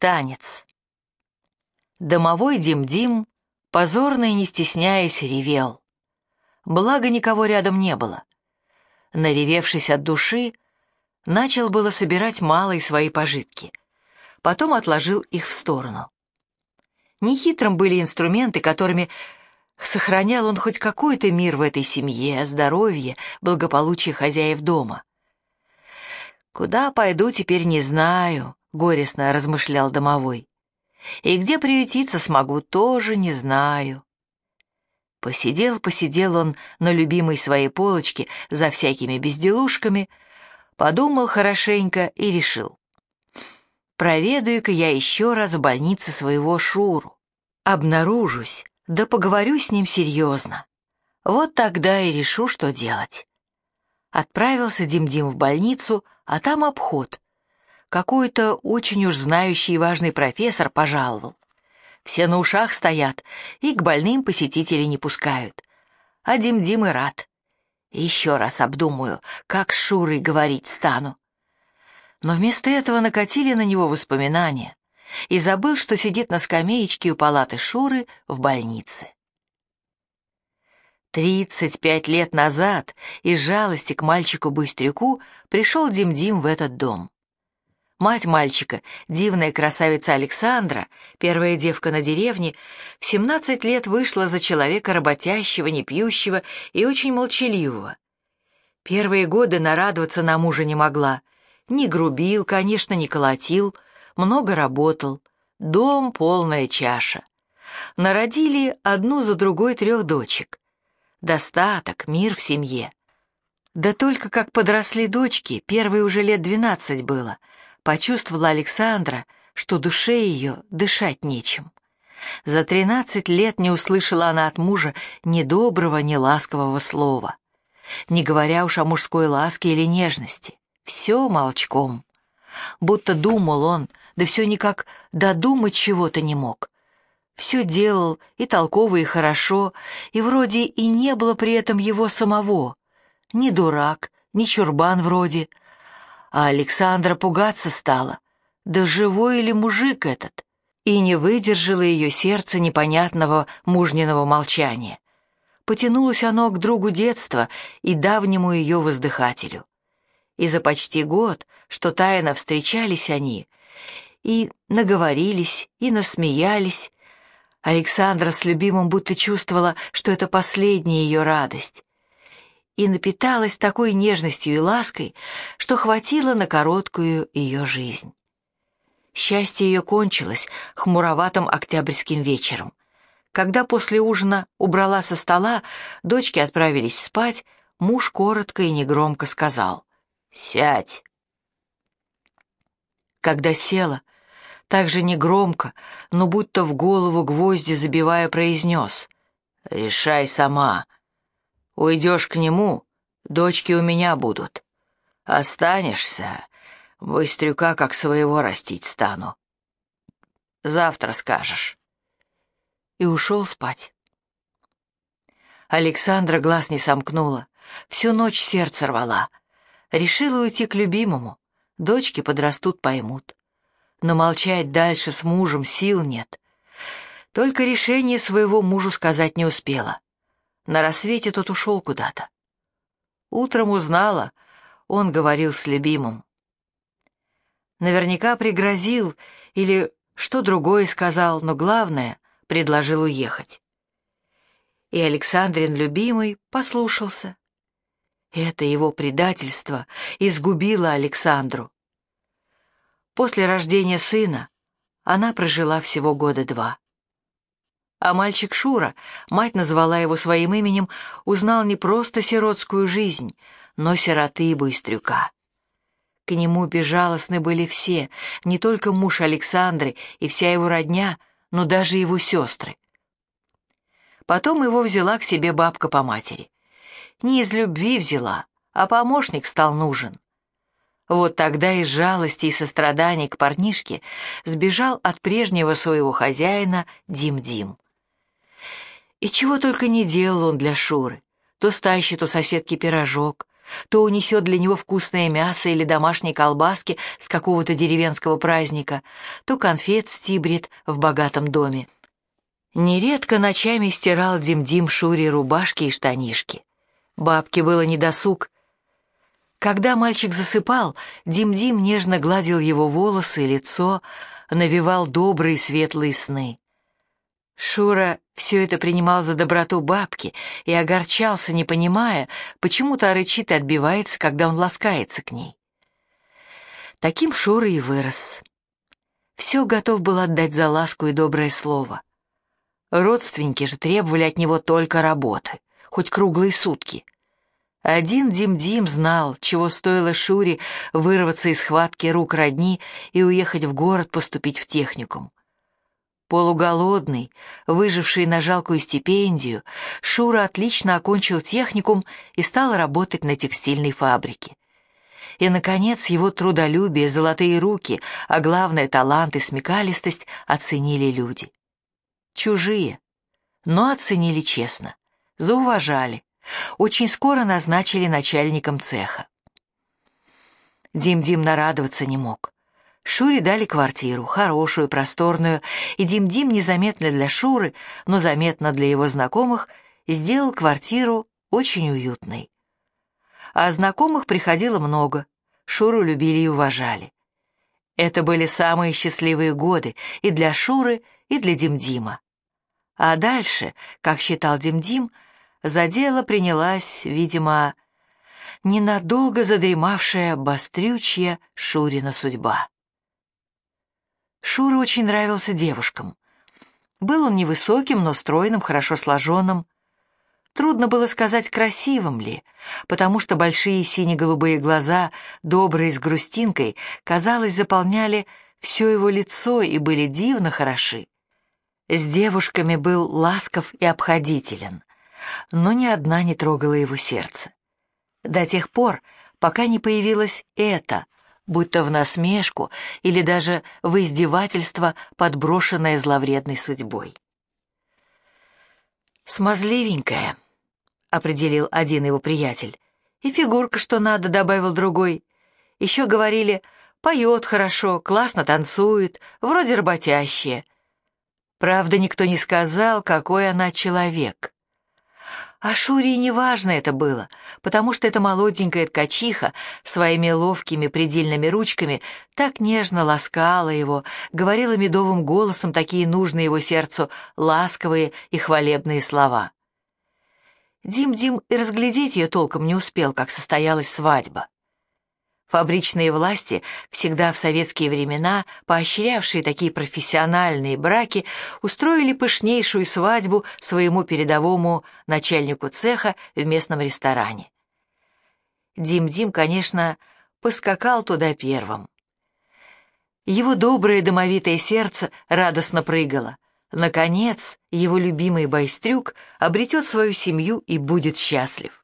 Танец. Домовой Дим-Дим, позорно и не стесняясь, ревел. Благо никого рядом не было. Наревевшись от души, начал было собирать малые свои пожитки. Потом отложил их в сторону. Нехитрым были инструменты, которыми сохранял он хоть какой-то мир в этой семье, здоровье, благополучие хозяев дома. «Куда пойду, теперь не знаю», — горестно размышлял домовой. «И где приютиться смогу, тоже не знаю». Посидел он на любимой своей полочке за всякими безделушками, подумал хорошенько и решил: проведаю-ка я еще раз в больнице своего Шуру. Обнаружусь, да поговорю с ним серьезно. Вот тогда и решу, что делать. Отправился Дим-Дим в больницу, а там обход. Какой-то очень уж знающий и важный профессор пожаловал. Все на ушах стоят и к больным посетителей не пускают. А Дим-Дим и рад. Еще раз обдумаю, как с Шурой говорить стану. Но вместо этого накатили на него воспоминания, и забыл, что сидит на скамеечке у палаты Шуры в больнице. 35 лет назад из жалости к мальчику-быстрюку пришел Дим-Дим в этот дом. Мать мальчика, дивная красавица Александра, первая девка на деревне, в 17 лет вышла за человека работящего, непьющего и очень молчаливого. Первые годы нарадоваться на мужа не могла. Не грубил, конечно, не колотил, много работал. Дом — полная чаша. Народили одну за другой 3 дочек. Достаток, мир в семье. Да только как подросли дочки, первой уже лет 12 было, почувствовала Александра, что душе ее дышать нечем. За 13 лет не услышала она от мужа ни доброго, ни ласкового слова, не говоря уж о мужской ласке или нежности. Все молчком. Будто думал он, да все никак додумать чего-то не мог. Все делал и толково, и хорошо, и вроде и не было при этом его самого. Ни дурак, ни чурбан вроде. А Александра пугаться стала. Да живой ли мужик этот? И не выдержало ее сердце непонятного мужниного молчания. Потянулось оно к другу детства и давнему ее воздыхателю. И за почти год, что тайно встречались они, и наговорились, и насмеялись, Александра с любимым будто чувствовала, что это последняя ее радость, и напиталась такой нежностью и лаской, что хватило на короткую ее жизнь. Счастье ее кончилось хмуроватым октябрьским вечером. Когда после ужина убрала со стола, дочки отправились спать, муж коротко и негромко сказал: «Сядь». Когда села, так же негромко, но будто в голову гвозди забивая, произнес: «Решай сама. Уйдешь к нему, дочки у меня будут. Останешься, быстрюка как своего растить стану. Завтра скажешь». И ушел спать. Александра глаз не сомкнула, всю ночь сердце рвала. Решила уйти к любимому, дочки подрастут, поймут. Но молчать дальше с мужем сил нет. Только решение своего мужу сказать не успела. На рассвете тот ушел куда-то. Утром узнала, он говорил с любимым. Наверняка пригрозил или что другое сказал, но главное, предложил уехать. И Александрин любимый послушался. Это его предательство изгубило Александру. После рождения сына она прожила всего 2 года. А мальчик Шура, мать назвала его своим именем, узнал не просто сиротскую жизнь, но сироты и быстрюка. К нему безжалостны были все, не только муж Александры и вся его родня, но даже его сестры. Потом его взяла к себе бабка по матери. Не из любви взяла, а помощник стал нужен. Вот тогда из жалости и сострадания к парнишке сбежал от прежнего своего хозяина Дим-Дим. И чего только не делал он для Шуры. То стащит у соседки пирожок, то унесет для него вкусное мясо или домашние колбаски с какого-то деревенского праздника, то конфет стибрит в богатом доме. Нередко ночами стирал Дим-Дим Шуре рубашки и штанишки. Бабке было недосуг. Когда мальчик засыпал, Дим-Дим нежно гладил его волосы и лицо, навевал добрые светлые сны. Шура все это принимал за доброту бабки и огорчался, не понимая, почему та рычит и отбивается, когда он ласкается к ней. Таким Шура и вырос. Все готов был отдать за ласку и доброе слово. Родственники же требовали от него только работы, хоть круглые сутки. Один Дим-Дим знал, чего стоило Шуре вырваться из схватки рук родни и уехать в город поступить в техникум. Полуголодный, выживший на жалкую стипендию, Шура отлично окончил техникум и стал работать на текстильной фабрике. И, наконец, его трудолюбие, золотые руки, а главное, талант и смекалистость оценили люди. Чужие, но оценили честно, зауважали, очень скоро назначили начальником цеха. Дим-Дим нарадоваться не мог. Шуре дали квартиру, хорошую, просторную, и Дим-Дим незаметно для Шуры, но заметно для его знакомых, сделал квартиру очень уютной. А знакомых приходило много, Шуру любили и уважали. Это были самые счастливые годы и для Шуры, и для Дим-Дима. А дальше, как считал Дим-Дим, за дело принялась, видимо, ненадолго задремавшая бастрючья Шурина судьба. Шура очень нравился девушкам. Был он невысоким, но стройным, хорошо сложенным. Трудно было сказать, красивым ли, потому что большие сине-голубые глаза, добрые с грустинкой, казалось, заполняли все его лицо и были дивно хороши. С девушками был ласков и обходителен, но ни одна не трогала его сердце. До тех пор, пока не появилась эта, будь то в насмешку или даже в издевательство, подброшенное зловредной судьбой. «Смазливенькая», — определил один его приятель, — «и фигурка, что надо», — добавил другой. Еще говорили, поет хорошо, классно танцует, вроде работящая. Правда, никто не сказал, какой она человек. А Шуре и неважно это было, потому что эта молоденькая ткачиха своими ловкими предельными ручками так нежно ласкала его, говорила медовым голосом такие нужные его сердцу ласковые и хвалебные слова. Дим-Дим и разглядеть ее толком не успел, как состоялась свадьба. Фабричные власти, всегда в советские времена поощрявшие такие профессиональные браки, устроили пышнейшую свадьбу своему передовому начальнику цеха в местном ресторане. Дим-Дим, конечно, поскакал туда первым. Его доброе домовитое сердце радостно прыгало. Наконец, его любимый байстрюк обретет свою семью и будет счастлив.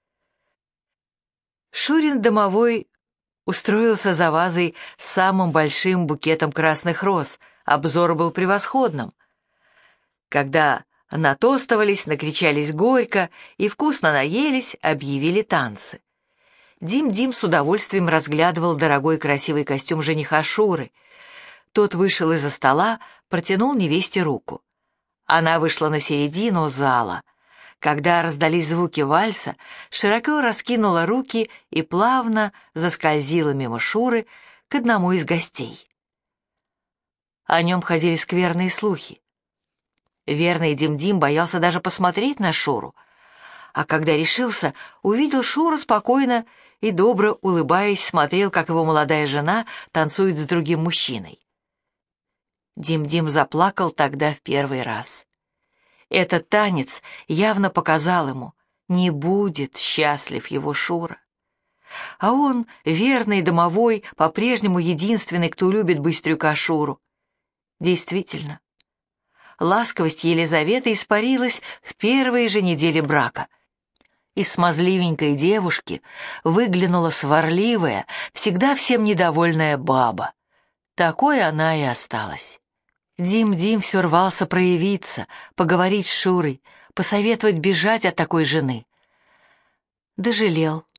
Шурин домовой устроился за вазой с самым большим букетом красных роз, обзор был превосходным. Когда натостовались, накричались горько и вкусно наелись, объявили танцы. Дим-Дим с удовольствием разглядывал дорогой красивый костюм жениха Шуры. Тот вышел из-за стола, протянул невесте руку. Она вышла на середину зала. Когда раздались звуки вальса, широко раскинула руки и плавно заскользила мимо Шуры к одному из гостей. О нем ходили скверные слухи. Верный Дим-Дим боялся даже посмотреть на Шуру, а когда решился, увидел Шуру спокойно и добро улыбаясь, смотрел, как его молодая жена танцует с другим мужчиной. Дим-Дим заплакал тогда в первый раз. Этот танец явно показал ему, не будет счастлив его Шура. А он, верный домовой, по-прежнему единственный, кто любит быстрюка Шуру. Действительно, ласковость Елизаветы испарилась в первые же недели брака. Из смазливенькой девушки выглянула сварливая, всегда всем недовольная баба. Такой она и осталась. Дим-Дим все рвался проявиться, поговорить с Шурой, посоветовать бежать от такой жены. Дожалел.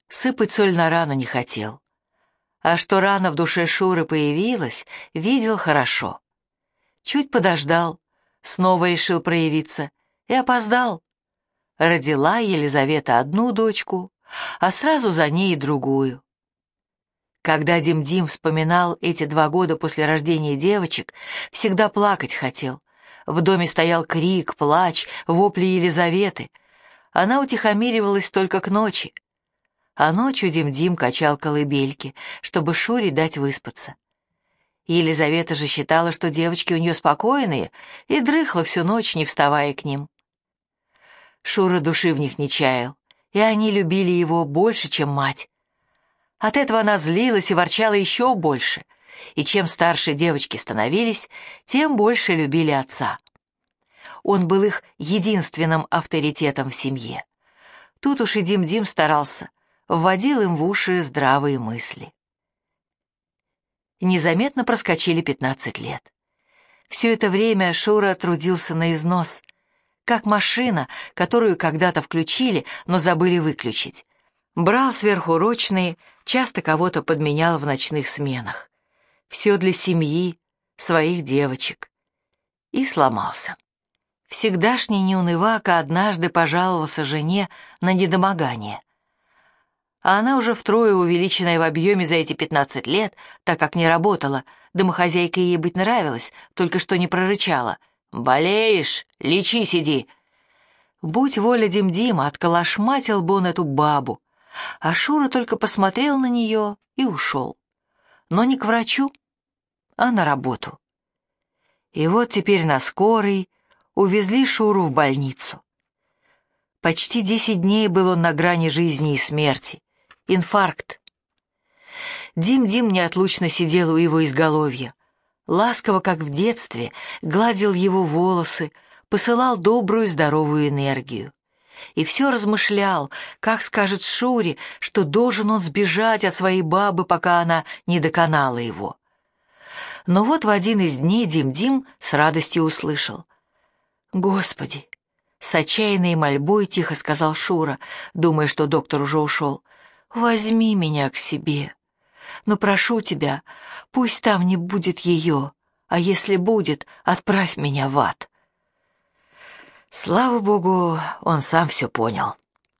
Сыпать соль на рану не хотел. А что рана в душе Шуры появилась, видел хорошо. Чуть подождал, снова решил проявиться и опоздал. Родила Елизавета одну дочку, а сразу за ней и другую. Когда Дим-Дим вспоминал эти 2 года после рождения девочек, всегда плакать хотел. В доме стоял крик, плач, вопли Елизаветы. Она утихомиривалась только к ночи. А ночью Дим-Дим качал колыбельки, чтобы Шуре дать выспаться. Елизавета же считала, что девочки у нее спокойные, и дрыхла всю ночь, не вставая к ним. Шура души в них не чаял, и они любили его больше, чем мать. От этого она злилась и ворчала еще больше, и чем старше девочки становились, тем больше любили отца. Он был их единственным авторитетом в семье. Тут уж и Дим-Дим старался, вводил им в уши здравые мысли. Незаметно проскочили 15 лет. Все это время Шура трудился на износ, как машина, которую когда-то включили, но забыли выключить. Брал сверхурочные, часто кого-то подменял в ночных сменах. Все для семьи, своих девочек. И сломался. Всегдашний неунывака однажды пожаловался жене на недомогание. А она уже втрое увеличенная в объеме за эти 15 лет, так как не работала, домохозяйкой ей быть нравилось, только что не прорычала. «Болеешь? Лечись иди!» Будь воля Дим-Дима, отколошматил бы он эту бабу, а Шура только посмотрел на нее и ушел. Но не к врачу, а на работу. И вот теперь на скорой увезли Шуру в больницу. Почти 10 дней был он на грани жизни и смерти. Инфаркт. Дим-Дим неотлучно сидел у его изголовья. Ласково, как в детстве, гладил его волосы, посылал добрую здоровую энергию. И все размышлял, как скажет Шуре, что должен он сбежать от своей бабы, пока она не доконала его. Но вот в один из дней Дим-Дим с радостью услышал: «Господи!» С отчаянной мольбой тихо сказал Шура, думая, что доктор уже ушел: «Возьми меня к себе. Но прошу тебя, пусть там не будет ее, а если будет, отправь меня в ад». Слава богу, он сам все понял.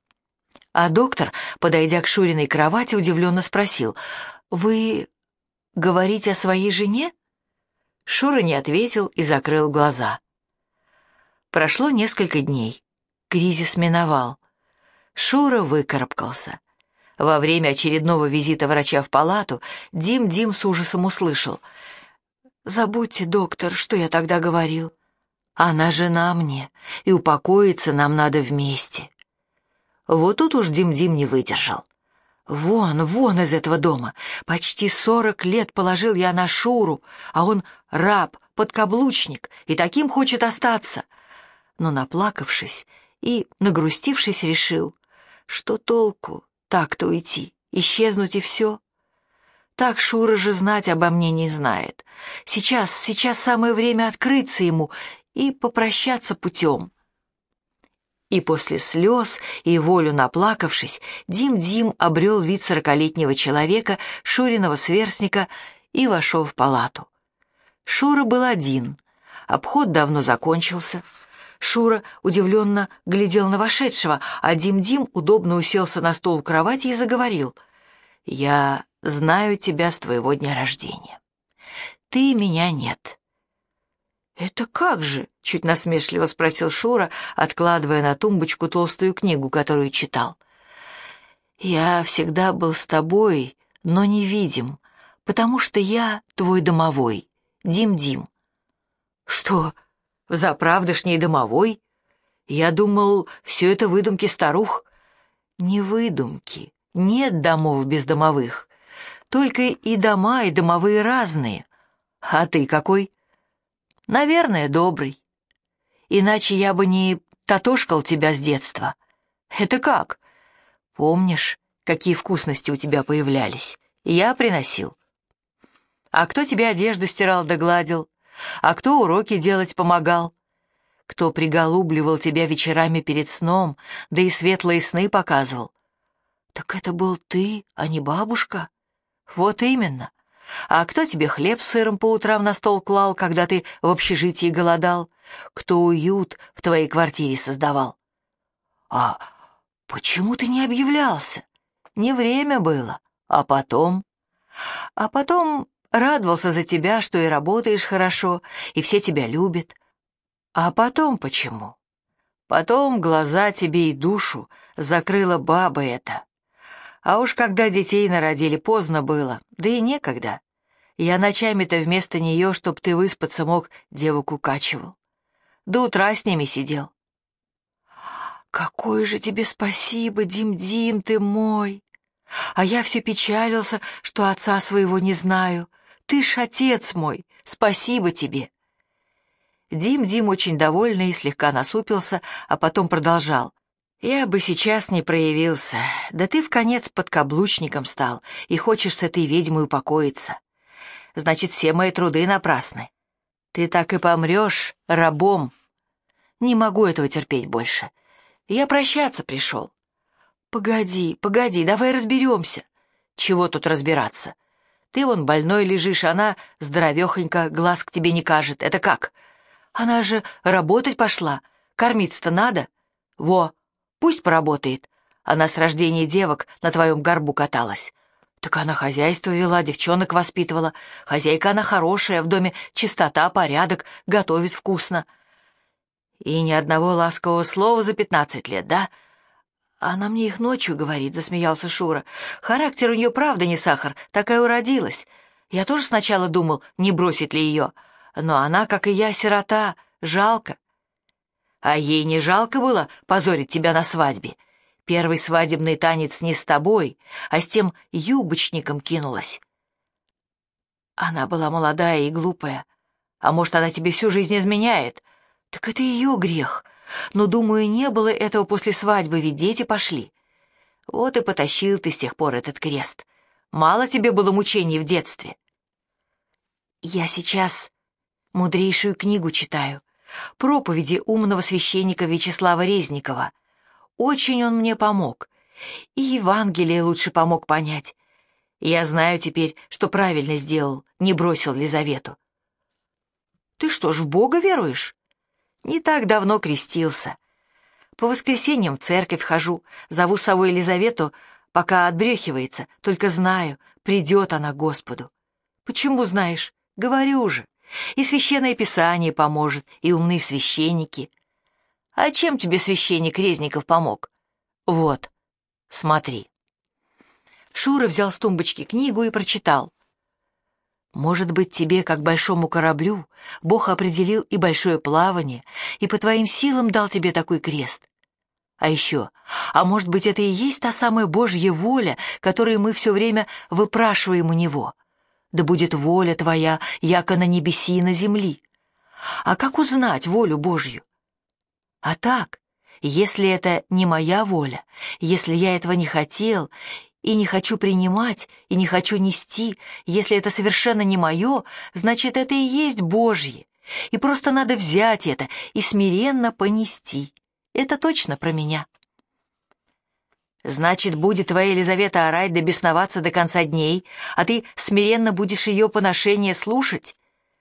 А доктор, подойдя к Шуриной кровати, удивленно спросил: «Вы говорите о своей жене?» Шура не ответил и закрыл глаза. Прошло несколько дней. Кризис миновал. Шура выкарабкался. Во время очередного визита врача в палату Дим-Дим с ужасом услышал: «Забудьте, доктор, что я тогда говорил. Она жена мне, и упокоиться нам надо вместе». Вот тут уж Дим-Дим не выдержал. «Вон, вон из этого дома. Почти 40 лет положил я на Шуру, а он раб, подкаблучник, и таким хочет остаться». Но, наплакавшись и нагрустившись, решил, что толку так-то уйти, исчезнуть и все. Так Шура же знать обо мне не знает. Сейчас самое время открыться ему и попрощаться путем. И после слез и волю наплакавшись, Дим-Дим обрел вид 40-летнего человека, Шуриного сверстника, и вошел в палату. Шура был один, обход давно закончился. Шура удивленно глядел на вошедшего, а Дим-Дим удобно уселся на стол у кровати и заговорил: «Я знаю тебя с твоего дня рождения. Ты меня нет». «Это как же?» — чуть насмешливо спросил Шура, откладывая на тумбочку толстую книгу, которую читал. «Я всегда был с тобой, но невидим, потому что я твой домовой, Дим-Дим». «Что, взаправдышний домовой? Я думал, все это выдумки старух». «Не выдумки, нет домов без домовых, только и дома, и домовые разные. А ты какой?» «Наверное, добрый. Иначе я бы не татошкал тебя с детства». «Это как?» «Помнишь, какие вкусности у тебя появлялись? Я приносил». «А кто тебе одежду стирал да гладил? А кто уроки делать помогал? Кто приголубливал тебя вечерами перед сном, да и светлые сны показывал? Так это был ты, а не бабушка? Вот именно. А кто тебе хлеб с сыром по утрам на стол клал, когда ты в общежитии голодал? Кто уют в твоей квартире создавал? А почему ты не объявлялся? Не время было. А потом? А потом радовался за тебя, что и работаешь хорошо, и все тебя любят. А потом почему? Потом глаза тебе и душу закрыла баба эта. А уж когда детей народили, поздно было, да и некогда. Я ночами-то вместо нее, чтоб ты выспаться мог, девок укачивал. До утра с ними сидел. Какое же тебе спасибо, Дим-Дим, ты мой! А я все печалился, что отца своего не знаю. Ты ж отец мой, спасибо тебе. Дим-Дим очень довольный слегка насупился, а потом продолжал. Я бы сейчас не проявился, да ты вконец подкаблучником стал и хочешь с этой ведьмой упокоиться. Значит, все мои труды напрасны. Ты так и помрешь рабом. Не могу этого терпеть больше. Я прощаться пришел. Погоди, давай разберемся. Чего тут разбираться? Ты вон больной лежишь, она здоровехонька, глаз к тебе не кажет. Это как? Она же работать пошла, кормиться-то надо. Во, пусть поработает. Она с рождения девок на твоем горбу каталась. Так она хозяйство вела, девчонок воспитывала. Хозяйка она хорошая, в доме чистота, порядок, готовит вкусно. И ни одного ласкового слова за 15 лет, да? Она мне их ночью говорит, засмеялся Шура. Характер у нее правда не сахар, такая уродилась. Я тоже сначала думал, не бросит ли ее. Но она, как и я, сирота, жалко. А ей не жалко было позорить тебя на свадьбе? Первый свадебный танец не с тобой, а с тем юбочником кинулась. Она была молодая и глупая. А может, она тебе всю жизнь изменяет? Так это ее грех. Но, думаю, не было этого после свадьбы, ведь дети пошли. Вот и потащил ты с тех пор этот крест. Мало тебе было мучений в детстве. Я сейчас мудрейшую книгу читаю. Проповеди умного священника Вячеслава Резникова. Очень он мне помог. И Евангелие лучше помог понять. Я знаю теперь, что правильно сделал, не бросил Лизавету. Ты что ж, в Бога веруешь? Не так давно крестился. По воскресеньям в церковь хожу, зову с собой Елизавету, пока отбрехивается, только знаю, придет она к Господу. Почему знаешь? Говорю же. И священное писание поможет, и умные священники. А чем тебе священник Резников помог? Вот, смотри. Шура взял с тумбочки книгу и прочитал. Может быть, тебе, как большому кораблю, Бог определил и большое плавание, и по твоим силам дал тебе такой крест. А еще, может быть, это и есть та самая Божья воля, которую мы все время выпрашиваем у Него. Да будет воля твоя, яко на небеси и на земли. А как узнать волю Божью? А так, если это не моя воля, если я этого не хотел, и не хочу принимать, и не хочу нести, если это совершенно не мое, значит, это и есть Божье, и просто надо взять это и смиренно понести. Это точно про меня. Значит, будет твоя Елизавета орать да бесноваться до конца дней, а ты смиренно будешь ее поношение слушать?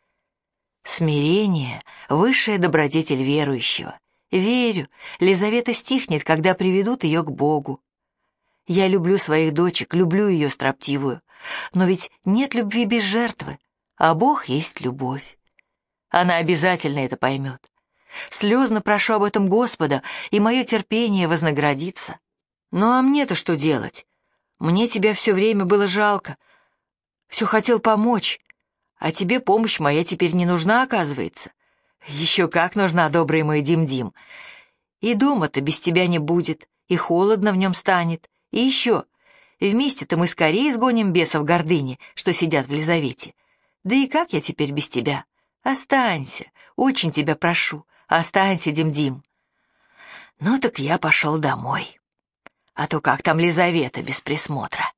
Смирение — высшая добродетель верующего. Верю, Лизавета стихнет, когда приведут ее к Богу. Я люблю своих дочек, люблю ее строптивую, но ведь нет любви без жертвы, а Бог есть любовь. Она обязательно это поймет. Слезно прошу об этом Господа, и мое терпение вознаградится. Ну а мне-то что делать? Мне тебя все время было жалко, все хотел помочь, а тебе помощь моя теперь не нужна, оказывается. Еще как нужна, добрый мой Дим-Дим. И дома-то без тебя не будет, и холодно в нем станет. И еще, вместе-то мы скорее изгоним бесов гордыни, что сидят в Лизавете. Да и как я теперь без тебя? Останься, очень тебя прошу, останься, Дим-Дим. Ну так я пошел домой. А то как там Лизавета без присмотра?